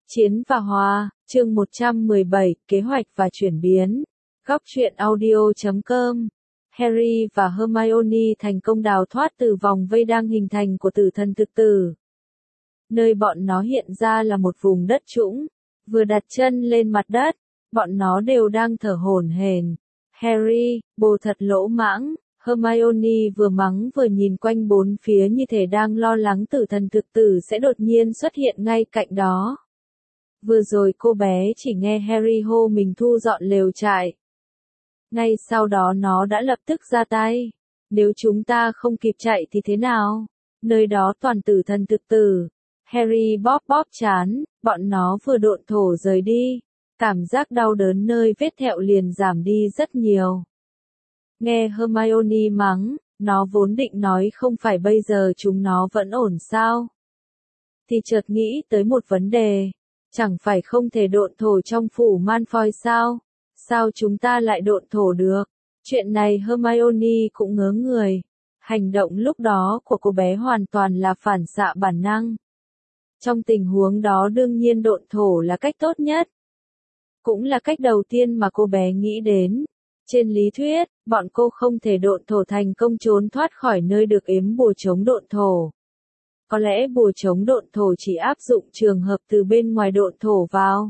Chiến và Hòa, chương 117, kế hoạch và chuyển biến. Góc truyện audio.com. Harry và Hermione thành công đào thoát từ vòng vây đang hình thành của tử thần thực tử. Nơi bọn nó hiện ra là một vùng đất trũng. Vừa đặt chân lên mặt đất, bọn nó đều đang thở hổn hển. Harry, bồ thật lỗ mãng. Hermione vừa mắng vừa nhìn quanh bốn phía như thể đang lo lắng tử thần thực tử sẽ đột nhiên xuất hiện ngay cạnh đó. Vừa rồi cô bé chỉ nghe Harry hô mình thu dọn lều trại. Ngay sau đó nó đã lập tức ra tay. Nếu chúng ta không kịp chạy thì thế nào? Nơi đó toàn tử thần thực tử. Harry bóp bóp trán, bọn nó vừa độn thổ rời đi. Cảm giác đau đớn nơi vết thẹo liền giảm đi rất nhiều. Nghe Hermione mắng, nó vốn định nói không phải bây giờ chúng nó vẫn ổn sao? Thì chợt nghĩ tới một vấn đề. Chẳng phải không thể độn thổ trong phủ Malfoy sao? Sao chúng ta lại độn thổ được? Chuyện này Hermione cũng ngớ người. Hành động lúc đó của cô bé hoàn toàn là phản xạ bản năng. Trong tình huống đó đương nhiên độn thổ là cách tốt nhất. Cũng là cách đầu tiên mà cô bé nghĩ đến. Trên lý thuyết, bọn cô không thể độn thổ thành công trốn thoát khỏi nơi được ếm bùa chống độn thổ. Có lẽ bùa chống độn thổ chỉ áp dụng trường hợp từ bên ngoài độn thổ vào.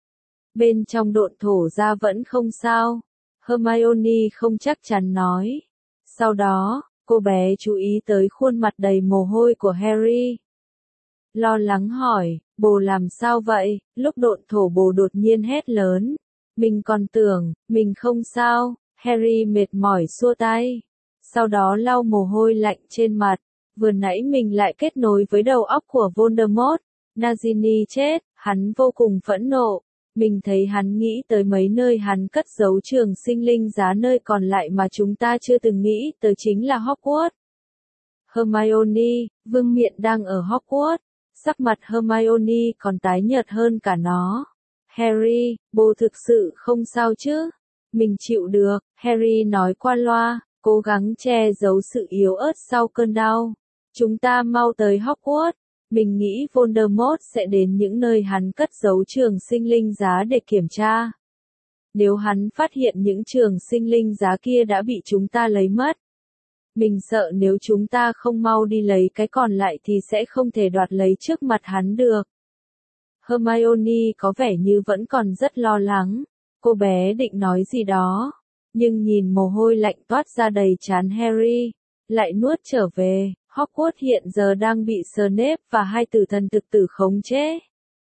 Bên trong độn thổ ra vẫn không sao. Hermione không chắc chắn nói. Sau đó, cô bé chú ý tới khuôn mặt đầy mồ hôi của Harry. Lo lắng hỏi, bồ làm sao vậy? Lúc độn thổ bồ đột nhiên hét lớn. Mình còn tưởng, mình không sao. Harry mệt mỏi xua tay. Sau đó lau mồ hôi lạnh trên mặt. Vừa nãy mình lại kết nối với đầu óc của Voldemort. Nagini chết, hắn vô cùng phẫn nộ. Mình thấy hắn nghĩ tới mấy nơi hắn cất giấu trường sinh linh giá nơi còn lại mà chúng ta chưa từng nghĩ tới chính là Hogwarts. Hermione, vương miện đang ở Hogwarts. Sắc mặt Hermione còn tái nhợt hơn cả nó. Harry, bồ thực sự không sao chứ? Mình chịu được, Harry nói qua loa, cố gắng che giấu sự yếu ớt sau cơn đau. Chúng ta mau tới Hogwarts. Mình nghĩ Voldemort sẽ đến những nơi hắn cất giấu trường sinh linh giá để kiểm tra. Nếu hắn phát hiện những trường sinh linh giá kia đã bị chúng ta lấy mất. Mình sợ nếu chúng ta không mau đi lấy cái còn lại thì sẽ không thể đoạt lấy trước mặt hắn được. Hermione có vẻ như vẫn còn rất lo lắng. Cô bé định nói gì đó. Nhưng nhìn mồ hôi lạnh toát ra đầy trán Harry. Lại nuốt trở về. Hogwarts hiện giờ đang bị Snape và hai tử thần thực tử khống chế.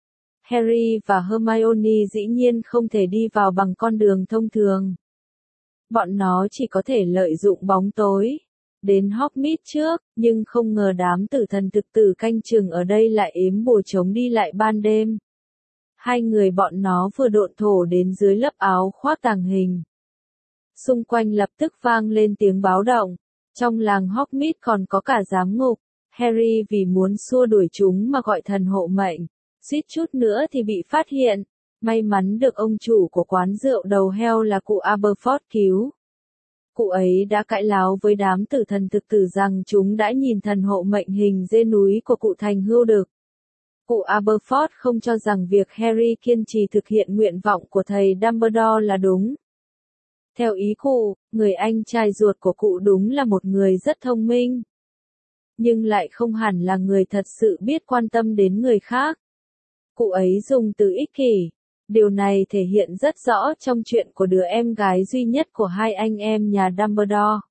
Harry và Hermione dĩ nhiên không thể đi vào bằng con đường thông thường. Bọn nó chỉ có thể lợi dụng bóng tối. Đến Hogsmeade trước, nhưng không ngờ đám tử thần thực tử canh chừng ở đây lại ếm bùa chống đi lại ban đêm. Hai người bọn nó vừa độn thổ đến dưới lớp áo khoác tàng hình. Xung quanh lập tức vang lên tiếng báo động. Trong làng Hogsmeade còn có cả giám ngục. Harry vì muốn xua đuổi chúng mà gọi thần hộ mệnh. Suýt chút nữa thì bị phát hiện. May mắn được ông chủ của quán rượu đầu heo là cụ Aberforth cứu. Cụ ấy đã cãi láo với đám tử thần thực tử rằng chúng đã nhìn thần hộ mệnh hình dê núi của cụ thành hưu đực. Cụ Aberforth không cho rằng việc Harry kiên trì thực hiện nguyện vọng của thầy Dumbledore là đúng. Theo ý cụ, người anh trai ruột của cụ đúng là một người rất thông minh. Nhưng lại không hẳn là người thật sự biết quan tâm đến người khác. Cụ ấy dùng từ ích kỷ. Điều này thể hiện rất rõ trong chuyện của đứa em gái duy nhất của hai anh em nhà Dumbledore.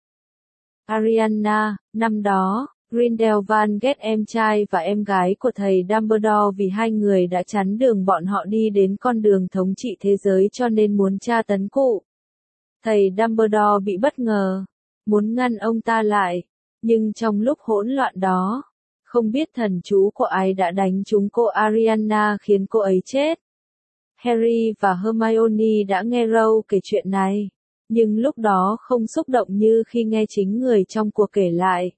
Ariana, năm đó, Grindelwald ghét em trai và em gái của thầy Dumbledore vì hai người đã chắn đường bọn họ đi đến con đường thống trị thế giới cho nên muốn tra tấn cụ. Thầy Dumbledore bị bất ngờ, muốn ngăn ông ta lại, nhưng trong lúc hỗn loạn đó, không biết thần chú của ai đã đánh trúng cô Ariana khiến cô ấy chết. Harry và Hermione đã nghe Ron kể chuyện này, nhưng lúc đó không xúc động như khi nghe chính người trong cuộc kể lại.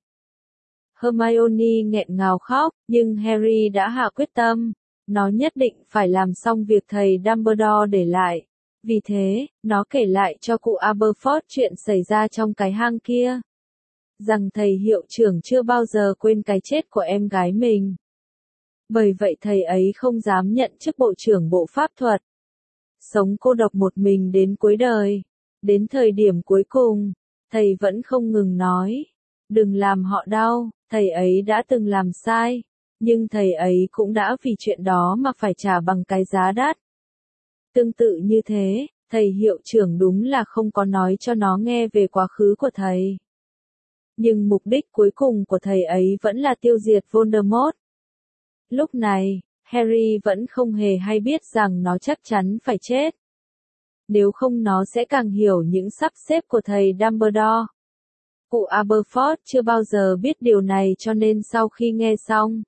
Hermione nghẹn ngào khóc, nhưng Harry đã hạ quyết tâm, nó nhất định phải làm xong việc thầy Dumbledore để lại. Vì thế, nó kể lại cho cụ Aberforth chuyện xảy ra trong cái hang kia. Rằng thầy hiệu trưởng chưa bao giờ quên cái chết của em gái mình. Bởi vậy thầy ấy không dám nhận chức bộ trưởng bộ pháp thuật. Sống cô độc một mình đến cuối đời. Đến thời điểm cuối cùng, thầy vẫn không ngừng nói. Đừng làm họ đau, thầy ấy đã từng làm sai. Nhưng thầy ấy cũng đã vì chuyện đó mà phải trả bằng cái giá đắt. Tương tự như thế, thầy hiệu trưởng đúng là không có nói cho nó nghe về quá khứ của thầy. Nhưng mục đích cuối cùng của thầy ấy vẫn là tiêu diệt Voldemort. Lúc này, Harry vẫn không hề hay biết rằng nó chắc chắn phải chết. Nếu không nó sẽ càng hiểu những sắp xếp của thầy Dumbledore. Cụ Aberforth chưa bao giờ biết điều này cho nên sau khi nghe xong,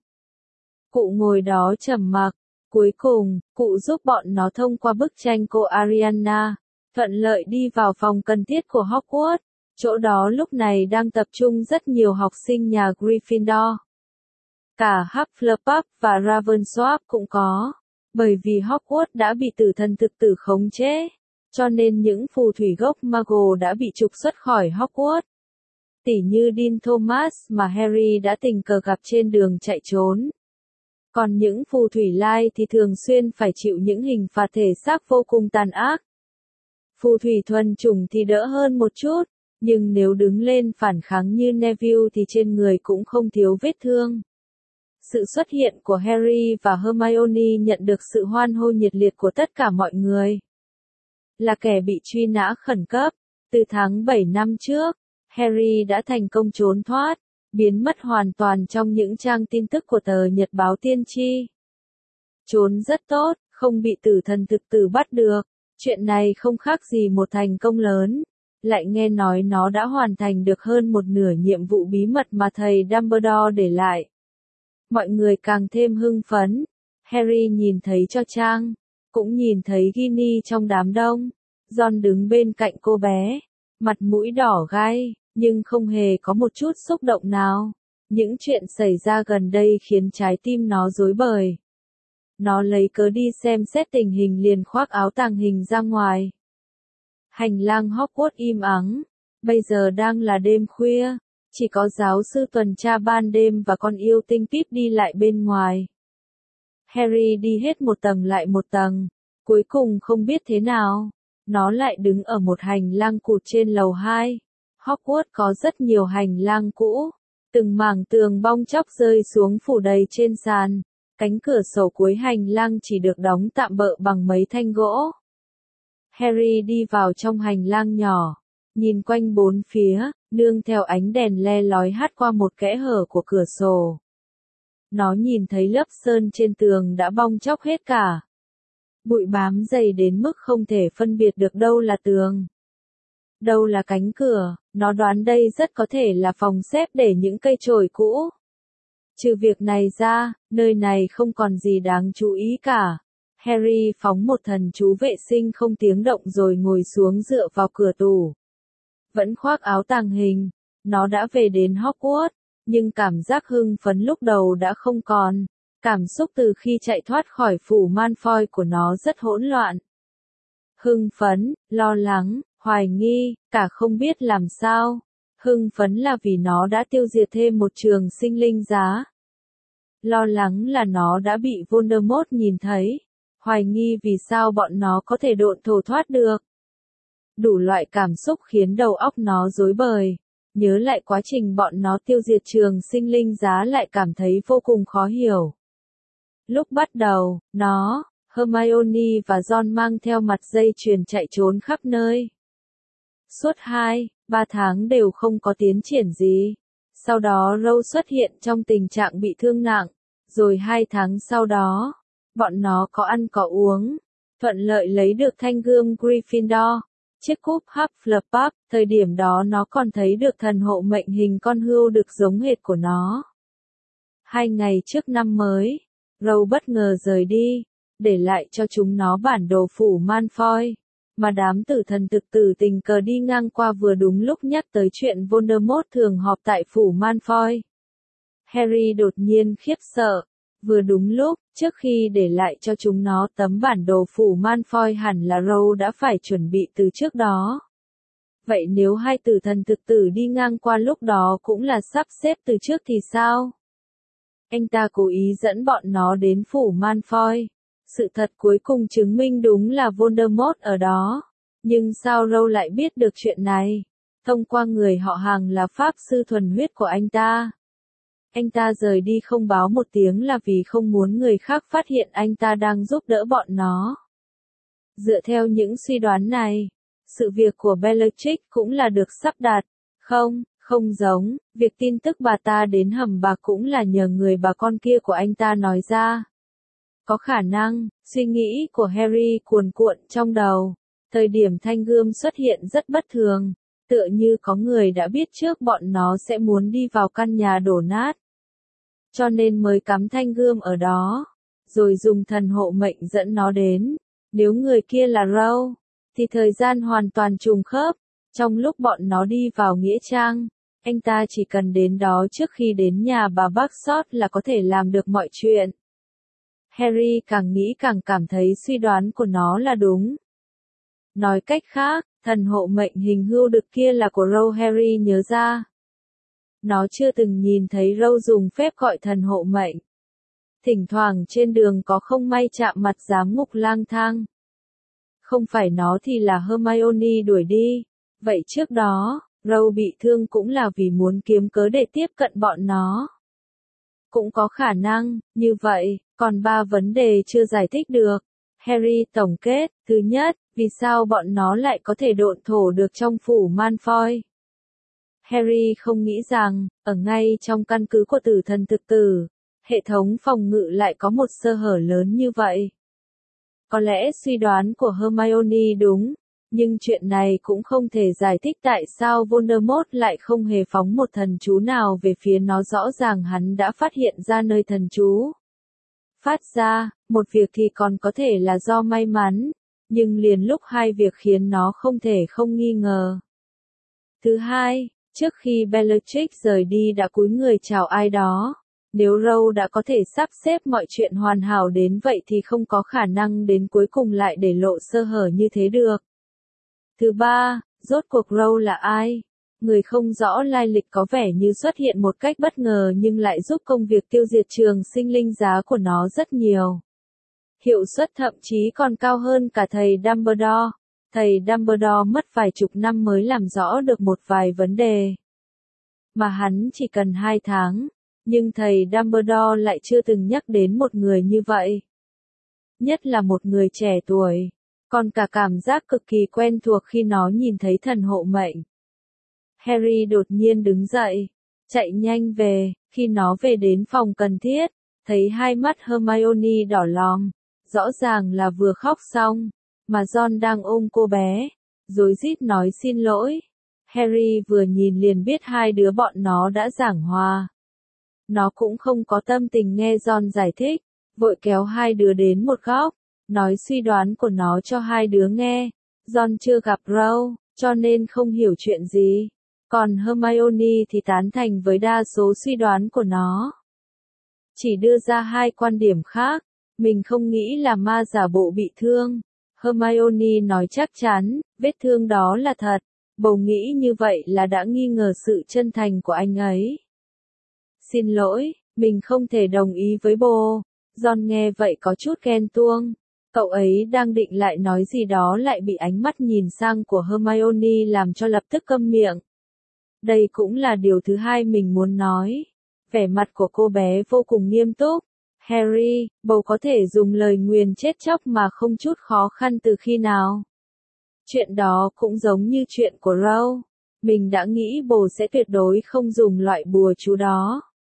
cụ ngồi đó trầm mặc. Cuối cùng, cụ giúp bọn nó thông qua bức tranh cô Ariana, thuận lợi đi vào phòng cần thiết của Hogwarts. Chỗ đó lúc này đang tập trung rất nhiều học sinh nhà Gryffindor. Cả Hufflepuff và Ravenclaw cũng có. Bởi vì Hogwarts đã bị tử thần thực tử khống chế, cho nên những phù thủy gốc Muggle đã bị trục xuất khỏi Hogwarts. Tỉ như Dean Thomas mà Harry đã tình cờ gặp trên đường chạy trốn. Còn những phù thủy lai thì thường xuyên phải chịu những hình phạt thể xác vô cùng tàn ác. Phù thủy thuần chủng thì đỡ hơn một chút, nhưng nếu đứng lên phản kháng như Neville thì trên người cũng không thiếu vết thương. Sự xuất hiện của Harry và Hermione nhận được sự hoan hô nhiệt liệt của tất cả mọi người. Là kẻ bị truy nã khẩn cấp, từ tháng 7 năm trước, Harry đã thành công trốn thoát, biến mất hoàn toàn trong những trang tin tức của tờ Nhật báo Tiên tri. Trốn rất tốt, không bị tử thần thực tử bắt được. Chuyện này không khác gì một thành công lớn. Lại nghe nói nó đã hoàn thành được hơn một nửa nhiệm vụ bí mật mà thầy Dumbledore để lại. Mọi người càng thêm hưng phấn. Harry nhìn thấy cho Trang, cũng nhìn thấy Ginny trong đám đông. Ron đứng bên cạnh cô bé, mặt mũi đỏ gai, nhưng không hề có một chút xúc động nào. Những chuyện xảy ra gần đây khiến trái tim nó rối bời. Nó lấy cớ đi xem xét tình hình liền khoác áo tàng hình ra ngoài. Hành lang Hogwarts im ắng. Bây giờ đang là đêm khuya, chỉ có giáo sư tuần tra ban đêm và con yêu tinh Pip đi lại bên ngoài. Harry đi hết một tầng lại một tầng, cuối cùng không biết thế nào, nó lại đứng ở một hành lang cụt trên lầu 2. Hogwarts có rất nhiều hành lang cũ, từng mảng tường bong chóc rơi xuống phủ đầy trên sàn. Cánh cửa sổ cuối hành lang chỉ được đóng tạm bợ bằng mấy thanh gỗ. Harry đi vào trong hành lang nhỏ, nhìn quanh bốn phía, nương theo ánh đèn le lói hắt qua một kẽ hở của cửa sổ. Nó nhìn thấy lớp sơn trên tường đã bong chóc hết cả. Bụi bám dày đến mức không thể phân biệt được đâu là tường, đâu là cánh cửa. Nó đoán đây rất có thể là phòng xếp để những cây chổi cũ. Trừ việc này ra, nơi này không còn gì đáng chú ý cả. Harry phóng một thần chú vệ sinh không tiếng động rồi ngồi xuống dựa vào cửa tủ. Vẫn khoác áo tàng hình, nó đã về đến Hogwarts, nhưng cảm giác hưng phấn lúc đầu đã không còn. Cảm xúc từ khi chạy thoát khỏi phủ Malfoy của nó rất hỗn loạn. Hưng phấn, lo lắng, hoài nghi, cả không biết làm sao. Hưng phấn là vì nó đã tiêu diệt thêm một trường sinh linh giá. Lo lắng là nó đã bị Voldemort nhìn thấy. Hoài nghi vì sao bọn nó có thể độn thổ thoát được. Đủ loại cảm xúc khiến đầu óc nó rối bời. Nhớ lại quá trình bọn nó tiêu diệt trường sinh linh giá lại cảm thấy vô cùng khó hiểu. Lúc bắt đầu, nó, Hermione và Ron mang theo mặt dây chuyền chạy trốn khắp nơi. Suốt 2-3 tháng đều không có tiến triển gì. Sau đó Rose xuất hiện trong tình trạng bị thương nặng. Rồi 2 tháng sau đó, bọn nó có ăn có uống, thuận lợi lấy được thanh gươm Gryffindor, chiếc cúp Hufflepuff. Thời điểm đó nó còn thấy được thần hộ mệnh hình con hươu đực giống hệt của nó. 2 ngày trước năm mới, Rose bất ngờ rời đi, để lại cho chúng nó bản đồ phủ Malfoy, mà đám tử thần thực tử tình cờ đi ngang qua vừa đúng lúc nhắc tới chuyện Voldemort thường họp tại phủ Malfoy. Harry đột nhiên khiếp sợ. Vừa đúng lúc, trước khi để lại cho chúng nó tấm bản đồ phủ Malfoy hẳn là Rose đã phải chuẩn bị từ trước đó. Vậy nếu hai tử thần thực tử đi ngang qua lúc đó cũng là sắp xếp từ trước thì sao? Anh ta cố ý dẫn bọn nó đến phủ Malfoy. Sự thật cuối cùng chứng minh đúng là Voldemort ở đó. Nhưng sao Râu lại biết được chuyện này? Thông qua người họ hàng là pháp sư thuần huyết của anh ta. Anh ta rời đi không báo một tiếng là vì không muốn người khác phát hiện anh ta đang giúp đỡ bọn nó. Dựa theo những suy đoán này, sự việc của Bellatrix cũng là được sắp đặt. Không giống, việc tin tức bà ta đến hầm bạc cũng là nhờ người bà con kia của anh ta nói ra. Có khả năng, suy nghĩ của Harry cuồn cuộn trong đầu. Thời điểm thanh gươm xuất hiện rất bất thường, tựa như có người đã biết trước bọn nó sẽ muốn đi vào căn nhà đổ nát. Cho nên mới cắm thanh gươm ở đó, rồi dùng thần hộ mệnh dẫn nó đến. Nếu người kia là Râu, thì thời gian hoàn toàn trùng khớp. Trong lúc bọn nó đi vào nghĩa trang, anh ta chỉ cần đến đó trước khi đến nhà bà Buckshot là có thể làm được mọi chuyện. Harry càng nghĩ càng cảm thấy suy đoán của nó là đúng. Nói cách khác, thần hộ mệnh hình hưu đực kia là của Râu. Harry nhớ ra. Nó chưa từng nhìn thấy Râu dùng phép gọi thần hộ mệnh. Thỉnh thoảng trên đường có không may chạm mặt giám ngục lang thang. Không phải nó thì là Hermione đuổi đi. Vậy trước đó, Râu bị thương cũng là vì muốn kiếm cớ để tiếp cận bọn nó. Cũng có khả năng, như vậy, còn 3 vấn đề chưa giải thích được. Harry tổng kết, thứ nhất, vì sao bọn nó lại có thể độn thổ được trong phủ Malfoy? Harry không nghĩ rằng, ở ngay trong căn cứ của tử thần thực tử, hệ thống phòng ngự lại có một sơ hở lớn như vậy. Có lẽ suy đoán của Hermione đúng, nhưng chuyện này cũng không thể giải thích tại sao Voldemort lại không hề phóng một thần chú nào về phía nó. Rõ ràng hắn đã phát hiện ra nơi thần chú phát ra, một việc thì còn có thể là do may mắn, nhưng liền lúc hai việc khiến nó không thể không nghi ngờ. Thứ hai, trước khi Bellatrix rời đi đã cúi người chào ai đó. Nếu Râu đã có thể sắp xếp mọi chuyện hoàn hảo đến vậy thì không có khả năng đến cuối cùng lại để lộ sơ hở như thế được. Thứ ba, rốt cuộc Râu là ai? Người không rõ lai lịch có vẻ như xuất hiện một cách bất ngờ nhưng lại giúp công việc tiêu diệt trường sinh linh giá của nó rất nhiều. Hiệu suất thậm chí còn cao hơn cả thầy Dumbledore. Thầy Dumbledore mất vài chục năm mới làm rõ được một vài vấn đề. Mà hắn chỉ cần 2 tháng. Nhưng thầy Dumbledore lại chưa từng nhắc đến một người như vậy. Nhất là một người trẻ tuổi. Còn cả cảm giác cực kỳ quen thuộc khi nó nhìn thấy thần hộ mệnh. Harry đột nhiên đứng dậy, chạy nhanh về. Khi nó về đến phòng cần thiết, thấy hai mắt Hermione đỏ lòm. Rõ ràng là vừa khóc xong, mà Ron đang ôm cô bé, rối rít nói xin lỗi. Harry vừa nhìn liền biết hai đứa bọn nó đã giảng hòa. Nó cũng không có tâm tình nghe Ron giải thích, vội kéo hai đứa đến một góc, nói suy đoán của nó cho hai đứa nghe. Ron chưa gặp Râu, cho nên không hiểu chuyện gì, còn Hermione thì tán thành với đa số suy đoán của nó. Chỉ đưa ra 2 quan điểm khác, mình không nghĩ là ma giả bộ bị thương. Hermione nói chắc chắn, vết thương đó là thật. Bầu nghĩ như vậy là đã nghi ngờ sự chân thành của anh ấy. Xin lỗi, mình không thể đồng ý với bồ. Ron nghe vậy có chút ghen tuông. Cậu ấy đang định lại nói gì đó lại bị ánh mắt nhìn sang của Hermione làm cho lập tức câm miệng. Đây cũng là điều thứ hai mình muốn nói. Vẻ mặt của cô bé vô cùng nghiêm túc. Harry, bầu có thể dùng lời nguyền chết chóc mà không chút khó khăn từ khi nào? Chuyện đó cũng giống như chuyện của Râu. Mình đã nghĩ bồ sẽ tuyệt đối không dùng loại bùa chú đó.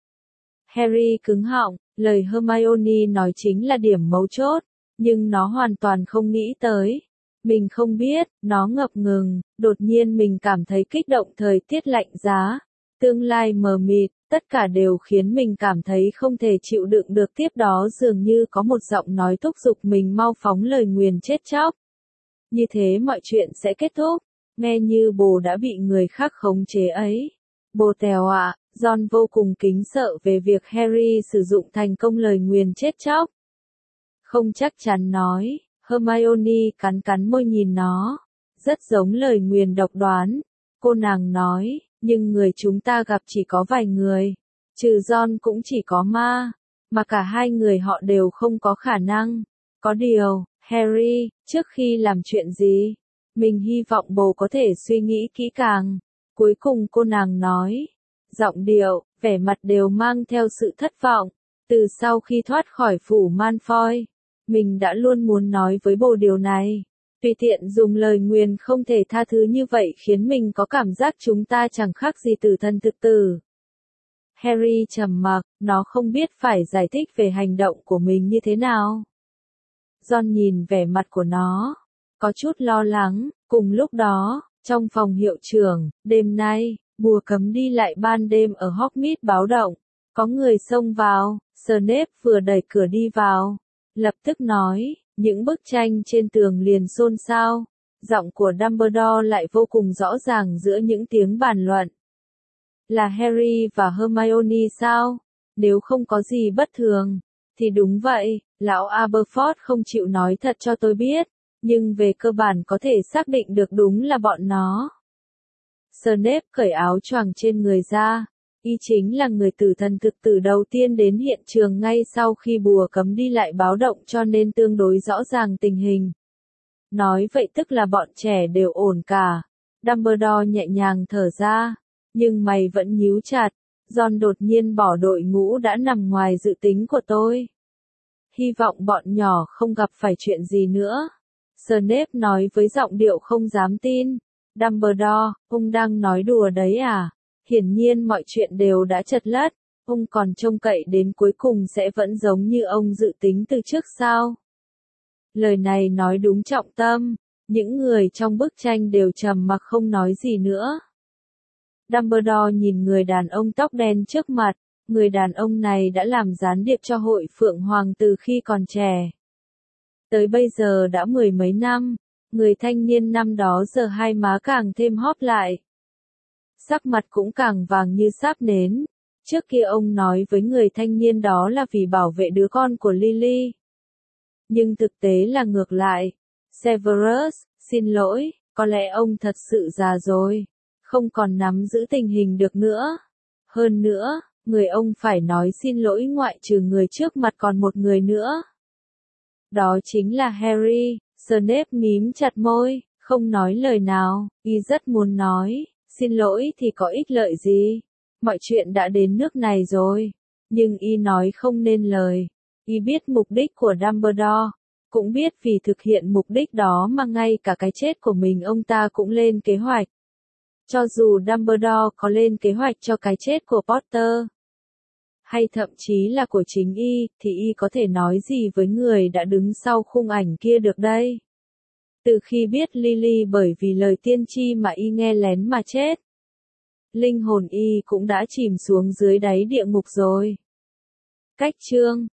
Harry cứng họng, lời Hermione nói chính là điểm mấu chốt, nhưng nó hoàn toàn không nghĩ tới. Mình không biết, nó ngập ngừng, đột nhiên mình cảm thấy kích động. Thời tiết lạnh giá, tương lai mờ mịt, tất cả đều khiến mình cảm thấy không thể chịu đựng được. Tiếp đó dường như có một giọng nói thúc giục mình mau phóng lời nguyền chết chóc. Như thế mọi chuyện sẽ kết thúc, nghe như bồ đã bị người khác khống chế ấy. Bồ Tèo ạ, Ron vô cùng kính sợ về việc Harry sử dụng thành công lời nguyền chết chóc. Không chắc chắn nói, Hermione cắn cắn môi nhìn nó. Rất giống lời nguyền độc đoán. Cô nàng nói, nhưng người chúng ta gặp chỉ có vài người. Trừ John cũng chỉ có ma, mà cả hai người họ đều không có khả năng. Có điều, Harry, trước khi làm chuyện gì, mình hy vọng bố có thể suy nghĩ kỹ càng. Cuối cùng cô nàng nói, giọng điệu, vẻ mặt đều mang theo sự thất vọng. Từ sau khi thoát khỏi phủ Malfoy, mình đã luôn muốn nói với bố điều này. Tùy tiện dùng lời nguyền không thể tha thứ như vậy khiến mình có cảm giác chúng ta chẳng khác gì tử thần thực tử. Harry trầm mặc, nó không biết phải giải thích về hành động của mình như thế nào. Ron nhìn vẻ mặt của nó, có chút lo lắng. Cùng lúc đó, trong phòng hiệu trưởng, đêm nay, bùa cấm đi lại ban đêm ở Hogsmeade báo động. Có người xông vào, Snape vừa đẩy cửa đi vào, lập tức nói, những bức tranh trên tường liền xôn xao. Giọng của Dumbledore lại vô cùng rõ ràng giữa những tiếng bàn luận. Là Harry và Hermione sao? Nếu không có gì bất thường, thì đúng vậy, lão Aberforth không chịu nói thật cho tôi biết, nhưng về cơ bản có thể xác định được đúng là bọn nó. Snape cởi áo choàng trên người ra, y chính là người tử thần thực tử đầu tiên đến hiện trường ngay sau khi bùa cấm đi lại báo động cho nên tương đối rõ ràng tình hình. Nói vậy tức là bọn trẻ đều ổn cả. Dumbledore nhẹ nhàng thở ra, nhưng mày vẫn nhíu chặt. Ron đột nhiên bỏ đội ngũ đã nằm ngoài dự tính của tôi. Hy vọng bọn nhỏ không gặp phải chuyện gì nữa. Snape nói với giọng điệu không dám tin. Dumbledore, ông đang nói đùa đấy à? Hiển nhiên mọi chuyện đều đã chật lất. Ông còn trông cậy đến cuối cùng sẽ vẫn giống như ông dự tính từ trước sao? Lời này nói đúng trọng tâm. Những người trong bức tranh đều trầm mặc không nói gì nữa. Dumbledore nhìn người đàn ông tóc đen trước mặt. Người đàn ông này đã làm gián điệp cho hội Phượng Hoàng từ khi còn trẻ. Tới bây giờ đã mười mấy năm, người thanh niên năm đó giờ hai má càng thêm hóp lại. Sắc mặt cũng càng vàng như sáp nến. Trước kia ông nói với người thanh niên đó là vì bảo vệ đứa con của Lily. Nhưng thực tế là ngược lại. Severus, xin lỗi, có lẽ ông thật sự già rồi, không còn nắm giữ tình hình được nữa. Hơn nữa, người ông phải nói xin lỗi ngoại trừ người trước mặt còn một người nữa. Đó chính là Harry. Snape mím chặt môi, không nói lời nào. Y rất muốn nói, xin lỗi thì có ích lợi gì. Mọi chuyện đã đến nước này rồi. Nhưng y nói không nên lời. Y biết mục đích của Dumbledore. Cũng biết vì thực hiện mục đích đó mà ngay cả cái chết của mình ông ta cũng lên kế hoạch. Cho dù Dumbledore có lên kế hoạch cho cái chết của Potter, hay thậm chí là của chính y, thì y có thể nói gì với người đã đứng sau khung ảnh kia được đây? Từ khi biết Lily bởi vì lời tiên tri mà y nghe lén mà chết, linh hồn y cũng đã chìm xuống dưới đáy địa ngục rồi. Cách chương